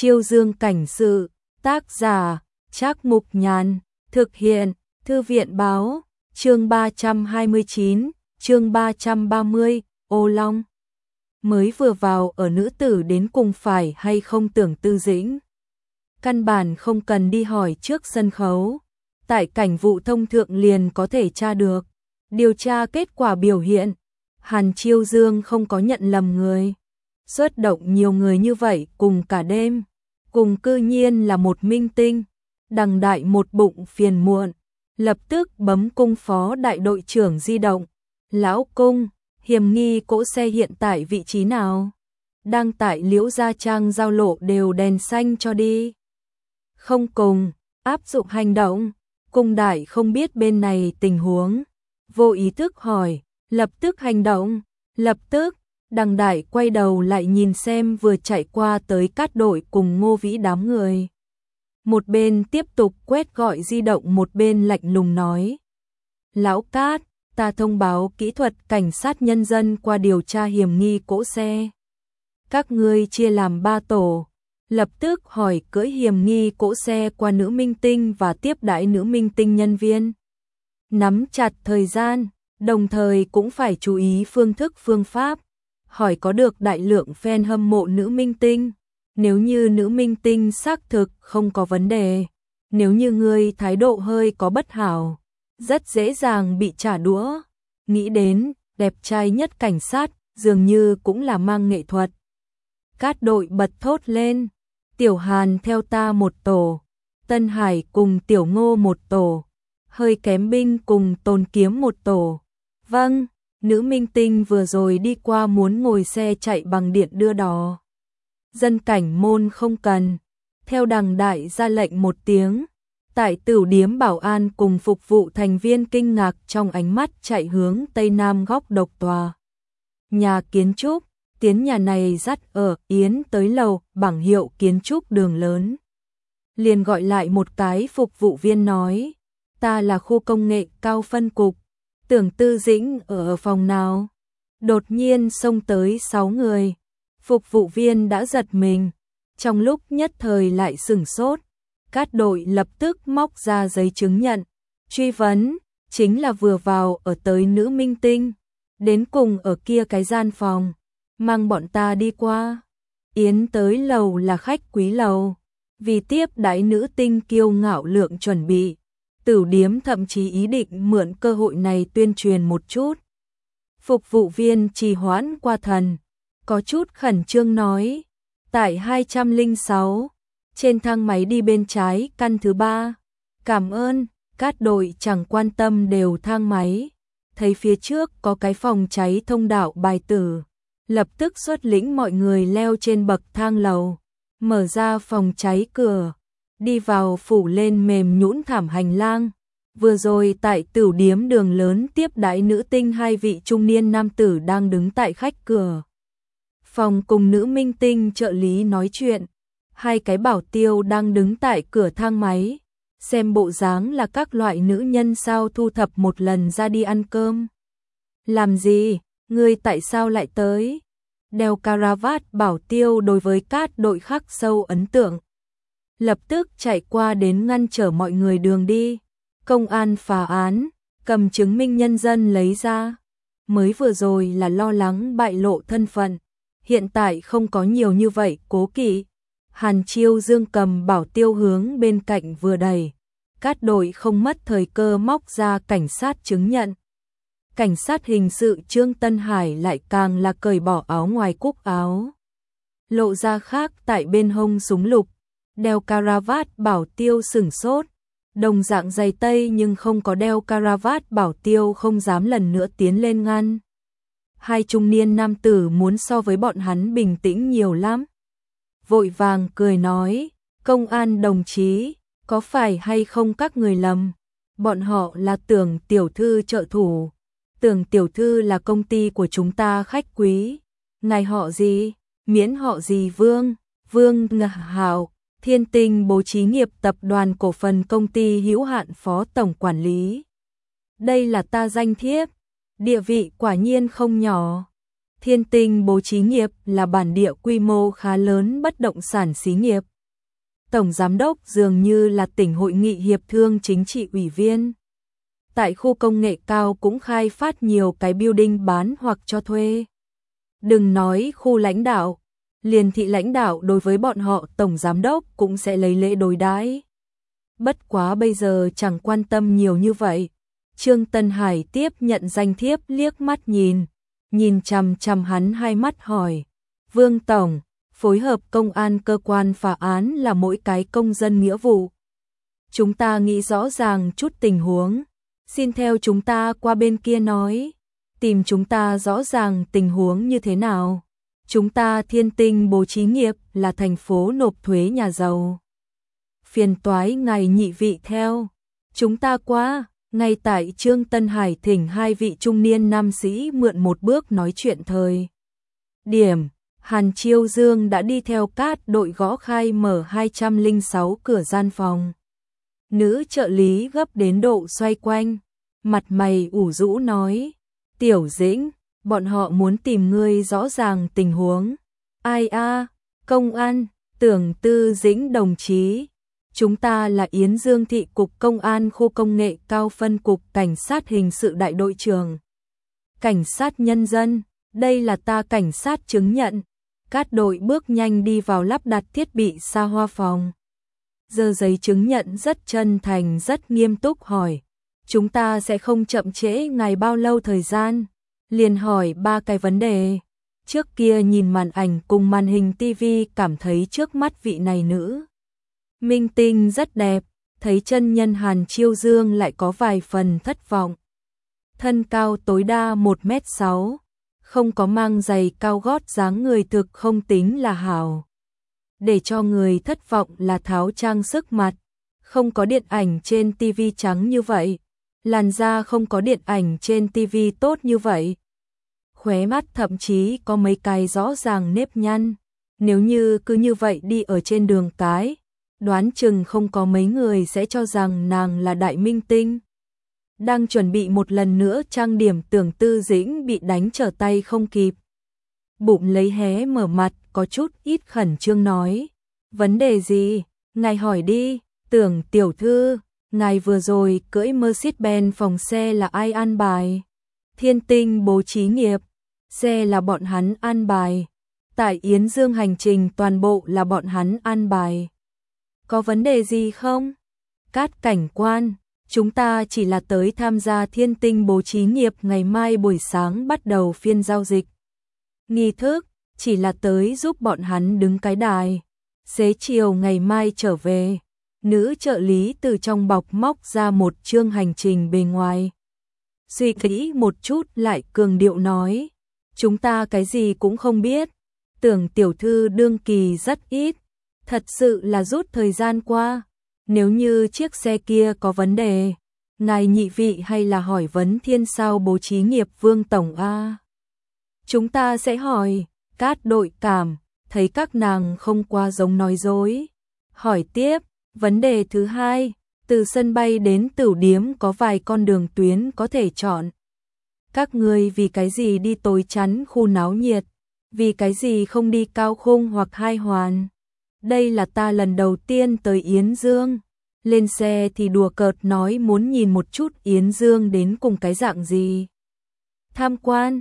Chiêu Dương cảnh sự, tác giả, Trác Mục Nhàn, thực hiện, Thư viện báo, chương 329, chương 330, Ô Long. Mới vừa vào ở nữ tử đến cùng phải hay không Tưởng Tư Dĩnh. Căn bản không cần đi hỏi trước sân khấu. Tại cảnh vụ thông thượng liền có thể tra được. Điều tra kết quả biểu hiện. Hàn Chiêu Dương không có nhận lầm người. Xuất động nhiều người như vậy cùng cả đêm. Cùng cư nhiên là một minh tinh. Đằng Đại một bụng phiền muộn. Lập tức bấm cung phó đại đội trưởng di động. Lão cung, hiểm nghi cỗ xe hiện tại vị trí nào? Đang tại Liễu Gia Trang giao lộ đều đèn xanh cho đi. Không cùng, áp dụng hành động. Cung đại không biết bên này tình huống. Vô ý thức hỏi, lập tức hành động. Lập tức, Đằng Đại quay đầu lại nhìn xem vừa chạy qua tới Cát đội cùng Ngô Vĩ đám người. Một bên tiếp tục quét gọi di động, một bên lạnh lùng nói. Lão Cát, ta thông báo kỹ thuật cảnh sát nhân dân qua điều tra hiểm nghi cỗ xe. Các ngươi chia làm 3 tổ. Lập tức hỏi cưỡi hiểm nghi cỗ xe qua nữ minh tinh và tiếp đãi nữ minh tinh nhân viên. Nắm chặt thời gian, đồng thời cũng phải chú ý phương thức phương pháp. Hỏi có được đại lượng fan hâm mộ nữ minh tinh. Nếu như nữ minh tinh xác thực không có vấn đề. Nếu như ngươi thái độ hơi có bất hảo, rất dễ dàng bị trả đũa. Nghĩ đến, đẹp trai nhất cảnh sát, dường như cũng là mang nghệ thuật. Cát đội bật thốt lên. Tiểu Hàn theo ta một tổ. Tân Hải cùng Tiểu Ngô một tổ. Hơi kém binh cùng Tôn Kiếm một tổ. Vâng, nữ minh tinh vừa rồi đi qua muốn ngồi xe chạy bằng điện đưa đò. Dân cảnh môn không cần. Theo Đằng Đại ra lệnh một tiếng. Tại Tửu điếm bảo an cùng phục vụ thành viên kinh ngạc trong ánh mắt chạy hướng tây nam góc độc tòa. Nhà kiến trúc, tiến nhà này dắt ở Yến tới lầu bảng hiệu kiến trúc đường lớn. Liền gọi lại một cái phục vụ viên nói. Ta là khu công nghệ cao phân cục. Tưởng Tư Dĩnh ở phòng nào? Đột nhiên xông tới 6 người. Phục vụ viên đã giật mình. Trong lúc nhất thời lại sửng sốt. Cát đội lập tức móc ra giấy chứng nhận. Truy vấn, chính là vừa vào ở tới nữ minh tinh. Đến cùng ở kia cái gian phòng. Mang bọn ta đi qua. Yến tới lầu là khách quý lầu. Vì tiếp đãi nữ tinh kiêu ngạo lượng chuẩn bị. Tửu điếm thậm chí ý định mượn cơ hội này tuyên truyền một chút. Phục vụ viên trì hoãn qua thần. Có chút khẩn trương nói. Tại 206. Trên thang máy đi bên trái căn thứ 3. Cảm ơn. Cát đội chẳng quan tâm đều thang máy. Thấy phía trước có cái phòng cháy thông đạo bài tử. Lập tức xuất lĩnh mọi người leo trên bậc thang lầu. Mở ra phòng cháy cửa. Đi vào phủ lên mềm nhũn thảm hành lang. Vừa rồi tại Tửu điếm đường lớn tiếp đãi nữ tinh 2 vị trung niên nam tử đang đứng tại khách cửa. Phòng cùng nữ minh tinh trợ lý nói chuyện. 2 cái bảo tiêu đang đứng tại cửa thang máy. Xem bộ dáng là các loại nữ nhân sao thu thập một lần ra đi ăn cơm. Làm gì? Ngươi tại sao lại tới? Đeo caravat bảo tiêu đối với Cát đội khắc sâu ấn tượng. Lập tức chạy qua đến ngăn trở mọi người đường đi. Công an phá án, cầm chứng minh nhân dân lấy ra. Mới vừa rồi là lo lắng bại lộ thân phận. Hiện tại không có nhiều như vậy cố kỵ. Hàn Chiêu Dương cầm bảo tiêu hướng bên cạnh vừa đẩy. Cát đội không mất thời cơ móc ra cảnh sát chứng nhận. Cảnh sát hình sự Trương Tân Hải lại càng là cởi bỏ áo ngoài cúc áo. Lộ ra khác tại bên hông súng lục. Đeo caravat bảo tiêu sửng sốt. Đồng dạng giày tây nhưng không có đeo caravat bảo tiêu không dám lần nữa tiến lên ngăn. 2 trung niên nam tử muốn so với bọn hắn bình tĩnh nhiều lắm. Vội vàng cười nói, công an đồng chí, có phải hay không các người lầm? Bọn họ là Tưởng tiểu thư trợ thủ. Tưởng tiểu thư là công ty của chúng ta khách quý. Ngài họ gì? Miễn họ gì Vương? Vương Hạo, Thiên Tinh Bố Trí Nghiệp Tập đoàn Cổ phần Công ty hữu hạn Phó Tổng Quản lý. Đây là ta danh thiếp. Địa vị quả nhiên không nhỏ. Thiên Tinh Bố Trí Nghiệp là bản địa quy mô khá lớn bất động sản xí nghiệp, Tổng Giám đốc dường như là tỉnh hội nghị hiệp thương chính trị ủy viên. Tại khu công nghệ cao cũng khai phát nhiều cái building bán hoặc cho thuê. Đừng nói khu lãnh đạo, liền thị lãnh đạo đối với bọn họ Tổng Giám đốc cũng sẽ lấy lễ đối đãi. Bất quá bây giờ chẳng quan tâm nhiều như vậy. Trương Tân Hải tiếp nhận danh thiếp liếc mắt nhìn chằm chằm hắn hai mắt hỏi. Vương Tổng, phối hợp công an cơ quan phá án là mỗi cái công dân nghĩa vụ. Chúng ta nghĩ rõ ràng chút tình huống. Xin theo chúng ta qua bên kia nói. Tìm chúng ta rõ ràng tình huống như thế nào. Chúng ta Thiên Tinh bố trí nghiệp là thành phố nộp thuế nhà giàu. Phiền toái ngài nhị vị theo. Chúng ta qua. Ngay tại Trương Tân Hải thỉnh hai vị trung niên nam sĩ mượn một bước nói chuyện thời điểm, Hàn Chiêu Dương đã đi theo cát đội gõ khai mở 206 cửa gian phòng. Nữ trợ lý gấp đến độ xoay quanh, mặt mày ủ rũ nói, Tiểu Dĩnh, bọn họ muốn tìm ngươi rõ ràng tình huống. Ai a, công an, Tưởng Tư Dĩnh đồng chí. Chúng ta là Yến Dương thị cục công an khu công nghệ cao phân cục cảnh sát hình sự đại đội trưởng. Cảnh sát nhân dân, đây là ta cảnh sát chứng nhận. Cát đội bước nhanh đi vào lắp đặt thiết bị xa hoa phòng. Giơ giấy chứng nhận rất chân thành rất nghiêm túc hỏi. Chúng ta sẽ không chậm trễ ngài bao lâu thời gian. Liền hỏi ba cái vấn đề. Trước kia nhìn màn ảnh cùng màn hình tivi cảm thấy trước mắt vị này nữ minh tinh rất đẹp, thấy chân nhân Hàn Chiêu Dương lại có vài phần thất vọng. Thân cao tối đa 1m6, không có mang giày cao gót dáng người thực không tính là hảo. Để cho người thất vọng là tháo trang sức mặt, không có điện ảnh trên tivi trắng như vậy, làn da không có điện ảnh trên tivi tốt như vậy. Khóe mắt thậm chí có mấy cái rõ ràng nếp nhăn, nếu như cứ như vậy đi ở trên đường cái, đoán chừng không có mấy người sẽ cho rằng nàng là đại minh tinh. Đang chuẩn bị một lần nữa trang điểm Tưởng Tư Dĩnh bị đánh trở tay không kịp. Bụng lấy hé mở mặt có chút ít khẩn trương nói. Vấn đề gì? Ngài hỏi đi, Tưởng tiểu thư, ngài vừa rồi cưỡi Mercedes-Benz phòng xe là ai an bài? Thiên Tinh bố trí nghiệp, xe là bọn hắn an bài. Tại Yến Dương hành trình toàn bộ là bọn hắn an bài. Có vấn đề gì không? Cát cảnh quan, chúng ta chỉ là tới tham gia Thiên Tinh bố trí nghiệp ngày mai buổi sáng bắt đầu phiên giao dịch. Nghi thức, chỉ là tới giúp bọn hắn đứng cái đài. Xế chiều ngày mai trở về. Nữ trợ lý từ trong bọc móc ra một chương hành trình bề ngoài. Suy nghĩ một chút lại cường điệu nói. Chúng ta cái gì cũng không biết. Tưởng tiểu thư đương kỳ rất ít. Thật sự là rút thời gian qua. Nếu như chiếc xe kia có vấn đề, ngài nhị vị hay là hỏi vấn thiên sao bố trí nghiệp Vương Tổng A. Chúng ta sẽ hỏi, Cát đội cảm, thấy các nàng không qua giống nói dối. Hỏi tiếp, vấn đề thứ hai, từ sân bay đến Tửu Điếm có vài con đường tuyến có thể chọn. Các người vì cái gì đi tối chắn khu náo nhiệt, vì cái gì không đi cao khung hoặc hai hoàn. Đây là ta lần đầu tiên tới Yến Dương. Lên xe thì đùa cợt nói muốn nhìn một chút Yến Dương đến cùng cái dạng gì. Tham quan,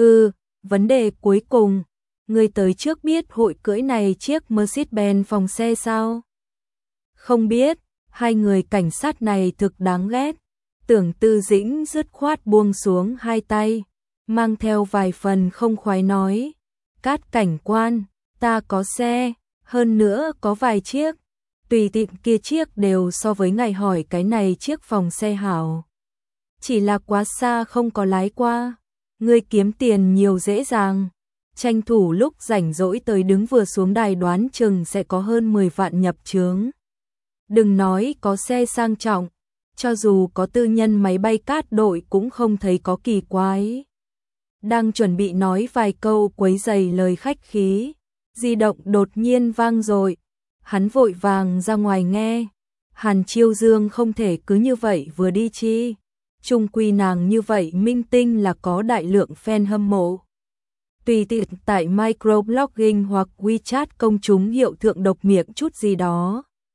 vấn đề cuối cùng, người tới trước biết hội cưỡi này chiếc Mercedes-Benz phòng xe sao? Không biết, hai người cảnh sát này thực đáng ghét. Tưởng Tư Dĩnh dứt khoát buông xuống hai tay, mang theo vài phần không khoái nói. Cát cảnh quan, ta có xe, hơn nữa có vài chiếc. Tùy tiện kia chiếc đều so với ngài hỏi cái này chiếc phòng xe hảo. Chỉ là quá xa không có lái qua. Ngươi kiếm tiền nhiều dễ dàng. Tranh thủ lúc rảnh rỗi tới đứng vừa xuống đài đoán chừng sẽ có hơn 10 vạn nhập chướng. Đừng nói có xe sang trọng, cho dù có tư nhân máy bay Cát đội cũng không thấy có kỳ quái. Đang chuẩn bị nói vài câu quấy rầy lời khách khí, di động đột nhiên vang dội. Hắn vội vàng ra ngoài nghe. Hàn Chiêu Dương không thể cứ như vậy vừa đi chi. Chung quy nàng như vậy minh tinh là có đại lượng fan hâm mộ. Tùy tiện tại microblogging hoặc WeChat công chúng hiệu thượng độc miệng chút gì đó.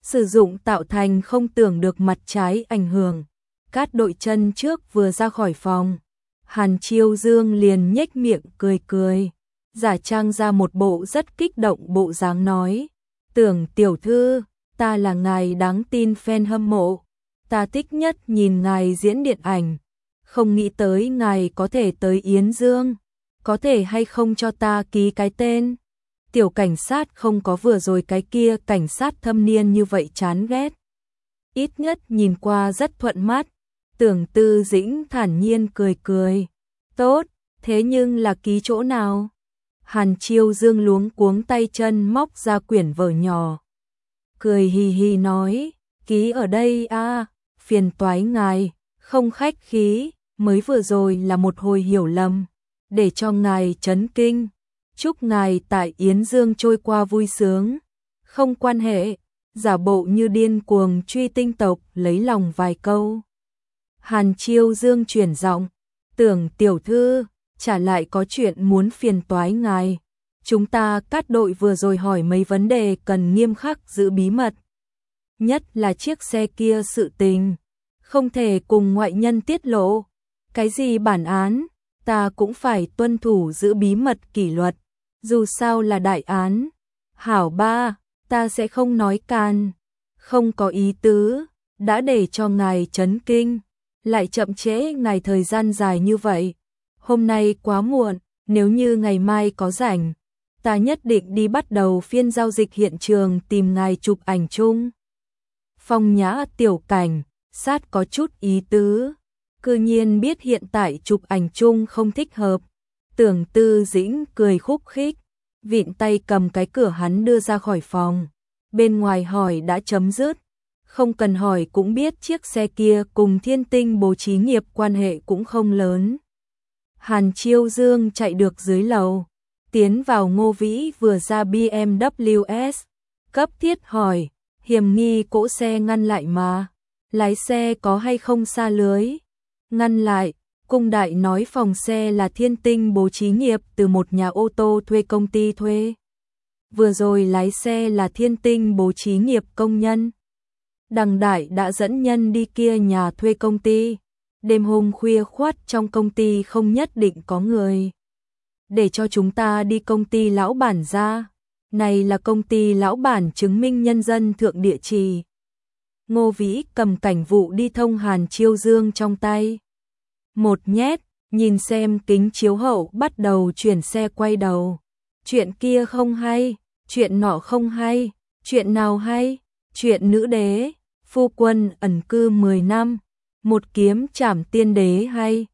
sử dụng tạo thành không tưởng được mặt trái ảnh hưởng. Cát đội chân trước vừa ra khỏi phòng, Hàn Chiêu Dương liền nhếch miệng cười cười, giả trang ra một bộ rất kích động bộ dáng nói, Tưởng tiểu thư, ta là ngài đáng tin fan hâm mộ, ta thích nhất nhìn ngài diễn điện ảnh, không nghĩ tới ngài có thể tới Yến Dương, có thể hay không cho ta ký cái tên. Tiểu cảnh sát không có vừa rồi cái kia cảnh sát thâm niên như vậy chán ghét. Ít nhất nhìn qua rất thuận mắt. Tưởng Tư Dĩnh thản nhiên cười cười. Tốt, thế nhưng là ký chỗ nào? Hàn Chiêu Dương luống cuống tay chân móc ra quyển vở nhỏ. Cười hì hì nói, ký ở đây à, phiền toái ngài, không khách khí, mới vừa rồi là một hồi hiểu lầm, để cho ngài chấn kinh. Chúc ngài tại Yến Dương trôi qua vui sướng, không quan hệ, giả bộ như điên cuồng truy tinh tộc lấy lòng vài câu. Hàn Chiêu Dương chuyển giọng, Tưởng tiểu thư, trả lại có chuyện muốn phiền toái ngài. Chúng ta Cát đội vừa rồi hỏi mấy vấn đề cần nghiêm khắc giữ bí mật. Nhất là chiếc xe kia sự tình, không thể cùng ngoại nhân tiết lộ. Cái gì bản án, ta cũng phải tuân thủ giữ bí mật kỷ luật. Dù sao là đại án. Hảo ba, ta sẽ không nói can. Không có ý tứ, đã để cho ngài chấn kinh. Lại chậm trễ ngài thời gian dài như vậy. Hôm nay quá muộn, nếu như ngày mai có rảnh, ta nhất định đi bắt đầu phiên giao dịch hiện trường tìm ngài chụp ảnh chung. Phong Nhã tiểu cảnh, sát có chút ý tứ. Cư nhiên biết hiện tại chụp ảnh chung không thích hợp. Tưởng Tư Dĩnh cười khúc khích, vịn tay cầm cái cửa hắn đưa ra khỏi phòng. Bên ngoài hỏi đã chấm dứt, không cần hỏi cũng biết chiếc xe kia cùng Thiên Tinh Bố Trí Nghiệp quan hệ cũng không lớn. Hàn Chiêu Dương chạy được dưới lầu, tiến vào Ngô Vĩ vừa ra BMW S, cấp thiết hỏi, hiểm nghi cỗ xe ngăn lại mà, lái xe có hay không xa lưới? Ngăn lại. Cung đại nói phòng xe là Thiên Tinh Bố Trí Nghiệp từ một nhà ô tô thuê công ty thuê. Vừa rồi lái xe là Thiên Tinh Bố Trí Nghiệp công nhân. Đằng đại đã dẫn nhân đi kia nhà thuê công ty. Đêm hôm khuya khoắt trong công ty không nhất định có người. Để cho chúng ta đi công ty lão bản ra. Này là công ty lão bản chứng minh nhân dân thượng địa chỉ. Ngô Vĩ cầm cảnh vụ đi thông Hàn Chiêu Dương trong tay. Một nhét, nhìn xem kính chiếu hậu bắt đầu chuyển xe quay đầu. Chuyện kia không hay, chuyện nọ không hay, chuyện nào hay, chuyện nữ đế, phu quân ẩn cư 10 năm, một kiếm trảm tiên đế hay,